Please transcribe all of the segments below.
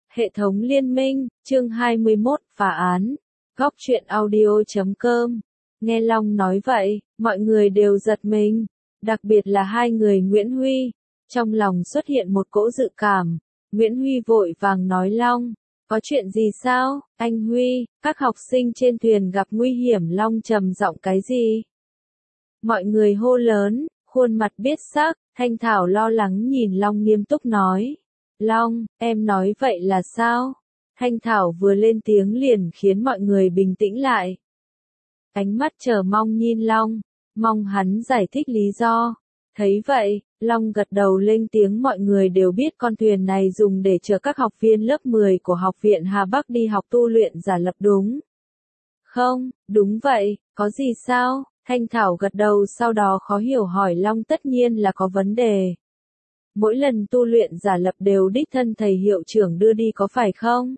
Hệ thống liên minh, chương 21, phá án. Góc truyện audio.com. Nghe Long nói vậy, mọi người đều giật mình, đặc biệt là hai người Nguyễn Huy. Trong lòng xuất hiện một cỗ dự cảm. Nguyễn Huy vội vàng nói Long, có chuyện gì sao, anh Huy, các học sinh trên thuyền gặp nguy hiểm. Long trầm giọng cái gì? Mọi người hô lớn, khuôn mặt biết sắc. Thanh Thảo lo lắng nhìn Long nghiêm túc nói. Long, em nói vậy là sao? Thanh Thảo vừa lên tiếng liền khiến mọi người bình tĩnh lại. Ánh mắt chờ mong nhìn Long, mong hắn giải thích lý do. Thấy vậy, Long gật đầu lên tiếng. Mọi người đều biết con thuyền này dùng để chở các học viên lớp 10 của Học viện Hà Bắc đi học tu luyện giả lập đúng không? Đúng vậy, có gì sao? Thanh Thảo gật đầu sau đó khó hiểu hỏi Long. Tất nhiên là có vấn đề. Mỗi lần tu luyện giả lập đều đích thân thầy hiệu trưởng đưa đi có phải không?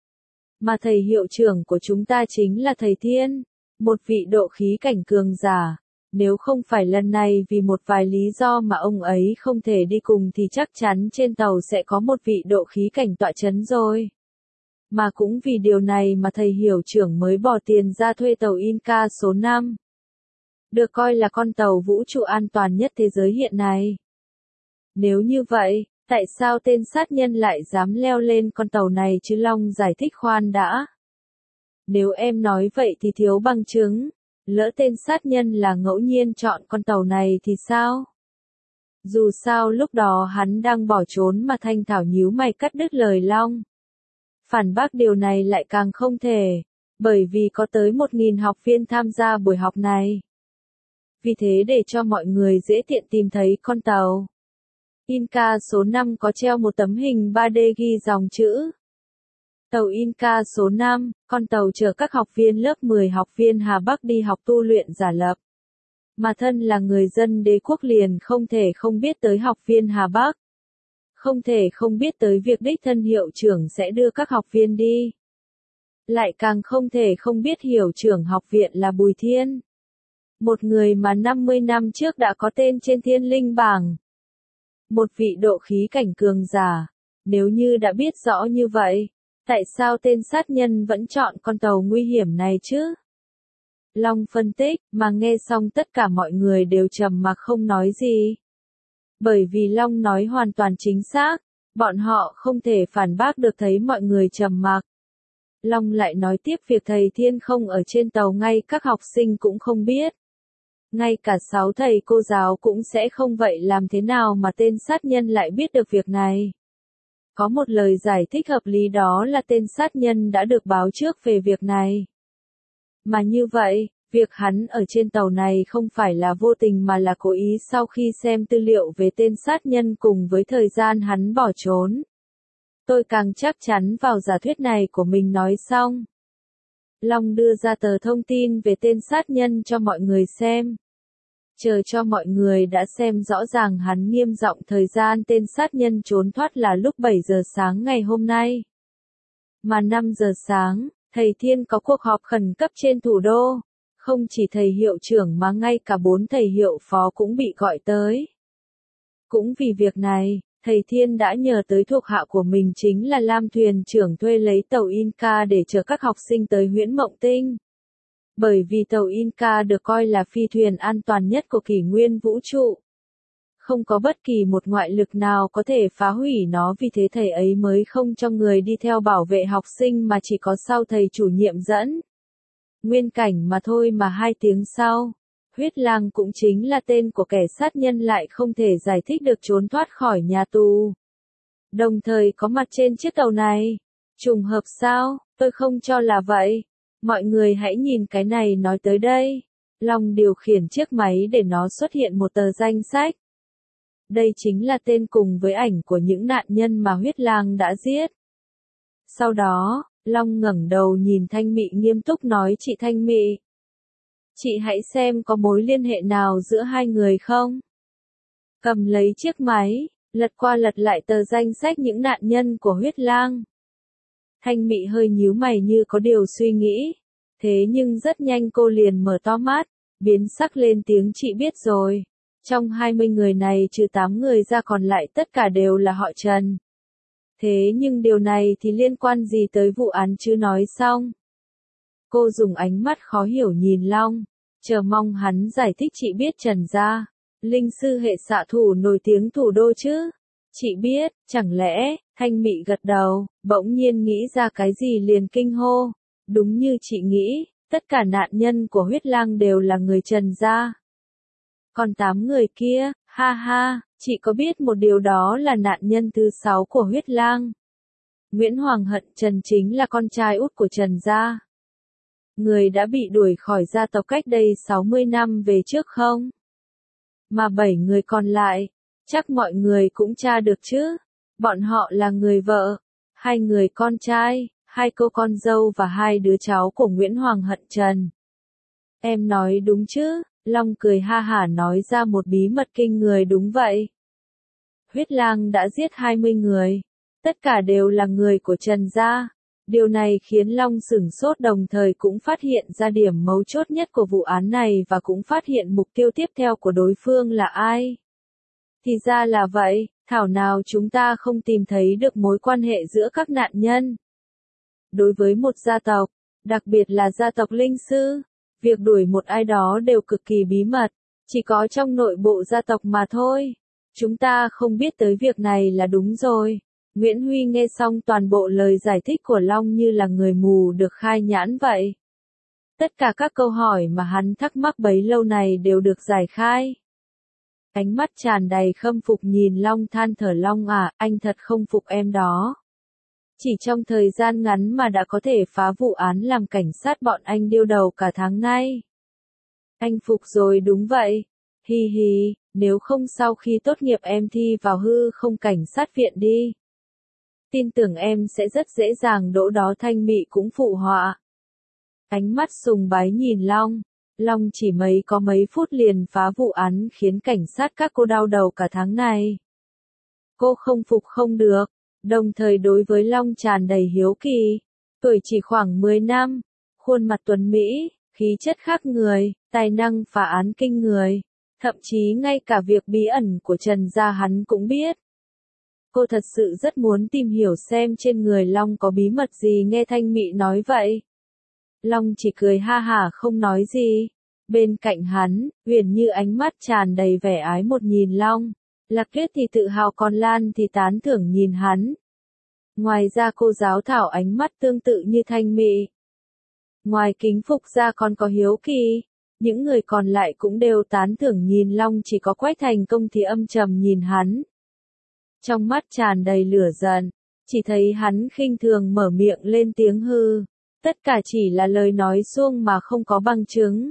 Mà thầy hiệu trưởng của chúng ta chính là thầy Thiên, một vị độ khí cảnh cường giả. Nếu không phải lần này vì một vài lý do mà ông ấy không thể đi cùng thì chắc chắn trên tàu sẽ có một vị độ khí cảnh tọa chấn rồi. Mà cũng vì điều này mà thầy hiệu trưởng mới bỏ tiền ra thuê tàu Inca số 5. Được coi là con tàu vũ trụ an toàn nhất thế giới hiện nay. Nếu như vậy, tại sao tên sát nhân lại dám leo lên con tàu này chứ? Long giải thích. Khoan đã. Nếu em nói vậy thì thiếu bằng chứng. Lỡ tên sát nhân là ngẫu nhiên chọn con tàu này thì sao? Dù sao lúc đó hắn đang bỏ trốn mà. Thanh Thảo nhíu mày cắt đứt lời Long. Phản bác điều này lại càng không thể, bởi vì có tới 1.000 học viên tham gia buổi học này. Vì thế để cho mọi người dễ tiện tìm thấy con tàu Inca số 5 có treo một tấm hình 3D ghi dòng chữ. Tàu Inca số 5, con tàu chở các học viên lớp 10 học viên Hà Bắc đi học tu luyện giả lập. Mà thân là người dân đế quốc liền không thể không biết tới học viên Hà Bắc. Không thể không biết tới việc đích thân hiệu trưởng sẽ đưa các học viên đi. Lại càng không thể không biết hiệu trưởng học viện là Bùi Thiên. Một người mà 50 năm trước đã có tên trên thiên linh bảng. Một vị độ khí cảnh cường giả. Nếu như đã biết rõ như vậy, tại sao tên sát nhân vẫn chọn con tàu nguy hiểm này chứ? Long phân tích, mà nghe xong tất cả mọi người đều trầm mặc không nói gì. Bởi vì Long nói hoàn toàn chính xác, bọn họ không thể phản bác được. Thấy mọi người trầm mặc, Long lại nói tiếp. Việc thầy Thiên không ở trên tàu ngay các học sinh cũng không biết. Ngay cả 6 thầy cô giáo cũng sẽ không. Vậy làm thế nào mà tên sát nhân lại biết được việc này? Có một lời giải thích hợp lý, đó là tên sát nhân đã được báo trước về việc này. Mà như vậy, việc hắn ở trên tàu này không phải là vô tình mà là cố ý. Sau khi xem tư liệu về tên sát nhân cùng với thời gian hắn bỏ trốn, tôi càng chắc chắn vào giả thuyết này của mình. Nói xong, Long đưa ra tờ thông tin về tên sát nhân cho mọi người xem. Chờ cho mọi người đã xem rõ ràng, hắn nghiêm giọng. Thời gian tên sát nhân trốn thoát là lúc 7 giờ sáng ngày hôm nay. Mà 5 giờ sáng, thầy Thiên có cuộc họp khẩn cấp trên thủ đô. Không chỉ thầy hiệu trưởng mà ngay cả 4 thầy hiệu phó cũng bị gọi tới. Cũng vì việc này, thầy Thiên đã nhờ tới thuộc hạ của mình chính là Lam thuyền trưởng thuê lấy tàu Inca để chở các học sinh tới Huyễn Mộng Tinh. Bởi vì tàu Inca được coi là phi thuyền an toàn nhất của kỷ nguyên vũ trụ. Không có bất kỳ một ngoại lực nào có thể phá hủy nó, vì thế thầy ấy mới không cho người đi theo bảo vệ học sinh mà chỉ có sau thầy chủ nhiệm dẫn. Nguyên Cảnh mà thôi. Mà 2 tiếng sau, Huyết Lang cũng chính là tên của kẻ sát nhân lại không thể giải thích được trốn thoát khỏi nhà tù. Đồng thời có mặt trên chiếc tàu này. Trùng hợp sao? Tôi không cho là vậy. Mọi người hãy nhìn cái này. Nói tới đây, Long điều khiển chiếc máy để nó xuất hiện một tờ danh sách. Đây chính là tên cùng với ảnh của những nạn nhân mà Huyết Lang đã giết. Sau đó, Long ngẩng đầu nhìn Thanh Mị nghiêm túc nói. Chị Thanh Mị, chị hãy xem có mối liên hệ nào giữa hai người không? Cầm lấy chiếc máy, lật qua lật lại tờ danh sách những nạn nhân của Huyết Lang. Thanh Mị hơi nhíu mày như có điều suy nghĩ. Thế nhưng rất nhanh cô liền mở to mắt, biến sắc lên tiếng. Chị biết rồi. Trong 20 người này trừ 8 người ra còn lại tất cả đều là họ Trần. Thế nhưng điều này thì liên quan gì tới vụ án chứ nói xong. Cô dùng ánh mắt khó hiểu nhìn Long, chờ mong hắn giải thích. Chị biết Trần gia, linh sư hệ xạ thủ nổi tiếng thủ đô chứ? Chị biết, chẳng lẽ, Thanh Mị gật đầu, bỗng nhiên nghĩ ra cái gì liền kinh hô. Đúng như chị nghĩ, tất cả nạn nhân của huyết lang đều là người Trần gia. Còn 8 người kia, ha ha, chị có biết một điều đó là nạn nhân thứ 6 của huyết lang. Nguyễn Hoàng Hận Trần chính là con trai út của Trần gia. Người đã bị đuổi khỏi gia tộc cách đây 60 năm về trước không? Mà 7 người còn lại, chắc mọi người cũng tra được chứ? Bọn họ là người vợ, 2 người con trai, 2 cô con dâu và 2 đứa cháu của Nguyễn Hoàng Hận Trần. Em nói đúng chứ? Long cười ha hả nói ra một bí mật kinh người. Đúng vậy. Huyết lang đã giết 20 người. Tất cả đều là người của Trần gia. Điều này khiến Long sửng sốt, đồng thời cũng phát hiện ra điểm mấu chốt nhất của vụ án này và cũng phát hiện mục tiêu tiếp theo của đối phương là ai. Thì ra là vậy, thảo nào chúng ta không tìm thấy được mối quan hệ giữa các nạn nhân. Đối với một gia tộc, đặc biệt là gia tộc linh sư, việc đuổi một ai đó đều cực kỳ bí mật, chỉ có trong nội bộ gia tộc mà thôi. Chúng ta không biết tới việc này là đúng rồi. Nguyễn Huy nghe xong toàn bộ lời giải thích của Long như là người mù được khai nhãn vậy. Tất cả các câu hỏi mà hắn thắc mắc bấy lâu này đều được giải khai. Ánh mắt tràn đầy khâm phục nhìn Long, than thở. Long à, anh thật không phục em đó. Chỉ trong thời gian ngắn mà đã có thể phá vụ án làm cảnh sát bọn anh điêu đầu cả tháng nay. Anh phục rồi. Đúng vậy. Hi hi, nếu không sau khi tốt nghiệp em thi vào hư không cảnh sát viện đi. Tin tưởng em sẽ rất dễ dàng đỗ đó. Thanh Mị cũng phụ họa. Ánh mắt sùng bái nhìn Long. Long chỉ có mấy phút liền phá vụ án khiến cảnh sát các cô đau đầu cả tháng này. Cô không phục không được. Đồng thời đối với Long tràn đầy hiếu kỳ. Tuổi chỉ khoảng 10 năm. Khuôn mặt tuấn mỹ, khí chất khác người, tài năng phá án kinh người. Thậm chí ngay cả việc bí ẩn của Trần gia hắn cũng biết. Cô thật sự rất muốn tìm hiểu xem trên người Long có bí mật gì. Nghe Thanh Mị nói vậy, Long chỉ cười ha hả không nói gì. Bên cạnh hắn, Huyền Như ánh mắt tràn đầy vẻ ái một nhìn Long. Lạc Tuyết thì tự hào, còn Lan thì tán thưởng nhìn hắn. Ngoài ra cô giáo Thảo ánh mắt tương tự như Thanh Mị. Ngoài kính phục ra còn có hiếu kỳ. Những người còn lại cũng đều tán thưởng nhìn Long, chỉ có Quách Thành Công thì âm trầm nhìn hắn. Trong mắt tràn đầy lửa giận, chỉ thấy hắn khinh thường mở miệng lên tiếng hư. Tất cả chỉ là lời nói suông mà không có bằng chứng.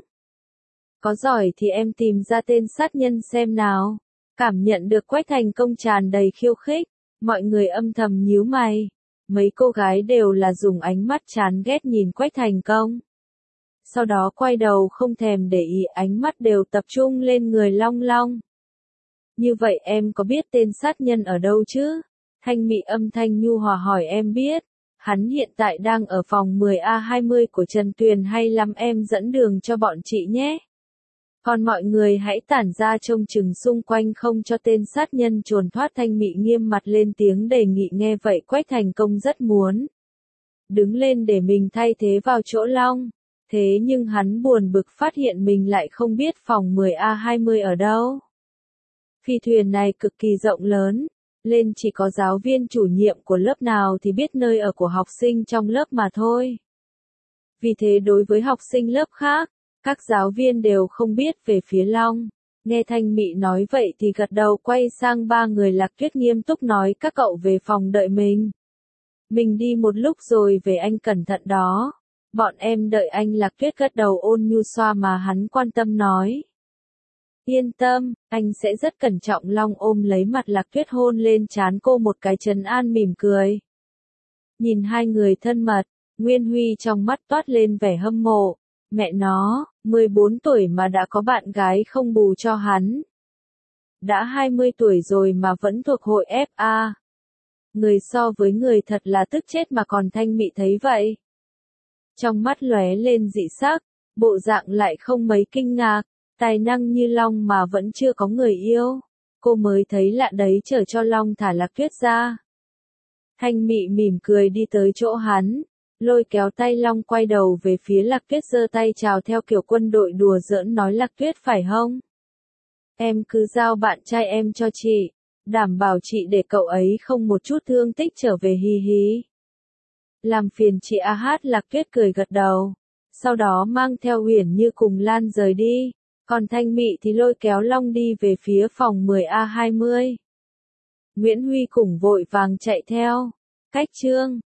Có giỏi thì em tìm ra tên sát nhân xem nào. Cảm nhận được Quách Thành Công tràn đầy khiêu khích, mọi người âm thầm nhíu mày. Mấy cô gái đều là dùng ánh mắt chán ghét nhìn Quách Thành Công. Sau đó quay đầu không thèm để ý, ánh mắt đều tập trung lên người Long Long. Như vậy em có biết tên sát nhân ở đâu chứ? Thanh Mị âm thanh nhu hòa hỏi. Em biết. Hắn hiện tại đang ở phòng 10A20 của Trần Tuyền. Hay lắm, em dẫn đường cho bọn chị nhé. Còn mọi người hãy tản ra trông chừng xung quanh không cho tên sát nhân trốn thoát. Thanh Mị nghiêm mặt lên tiếng đề nghị. Nghe vậy Quách Thành Công rất muốn đứng lên để mình thay thế vào chỗ Long. Thế nhưng hắn buồn bực phát hiện mình lại không biết phòng 10A20 ở đâu. Phi thuyền này cực kỳ rộng lớn, lên chỉ có giáo viên chủ nhiệm của lớp nào thì biết nơi ở của học sinh trong lớp mà thôi. Vì thế đối với học sinh lớp khác, các giáo viên đều không biết. Về phía Long, nghe Thanh Mị nói vậy thì gật đầu, quay sang 3 người. Lạc Tuyết nghiêm túc nói. Các cậu về phòng đợi mình. Mình đi một lúc rồi về, anh cẩn thận đó. Bọn em đợi anh. Lạc Tuyết gật đầu ôn nhu xoa mà hắn quan tâm nói. Yên tâm, anh sẽ rất cẩn trọng. Long ôm lấy mặt Lạc Tuyết hôn lên trán cô một cái trấn an, mỉm cười. Nhìn hai người thân mật, Nguyên Huy trong mắt toát lên vẻ hâm mộ. Mẹ nó, 14 tuổi mà đã có bạn gái không bù cho hắn. Đã 20 tuổi rồi mà vẫn thuộc hội FA. Người so với người thật là tức chết mà. Còn Thanh Mị thấy vậy, trong mắt lóe lên dị sắc, bộ dạng lại không mấy kinh ngạc. Tài năng như Long mà vẫn chưa có người yêu. Cô mới thấy lạ đấy, chờ cho Long thả Lạc Tuyết ra. Thanh Mị mỉm cười đi tới chỗ hắn, lôi kéo tay Long quay đầu về phía Lạc Tuyết giơ tay chào theo kiểu quân đội đùa giỡn nói Lạc Tuyết phải không? Em cứ giao bạn trai em cho chị, đảm bảo chị để cậu ấy không một chút thương tích trở về hi hi. Làm phiền chị a hát Lạc Tuyết cười gật đầu, sau đó mang theo Uyển Như cùng Lan rời đi, còn Thanh Mị thì lôi kéo Long đi về phía phòng 10A20. Nguyễn Huy cùng vội vàng chạy theo, cách chương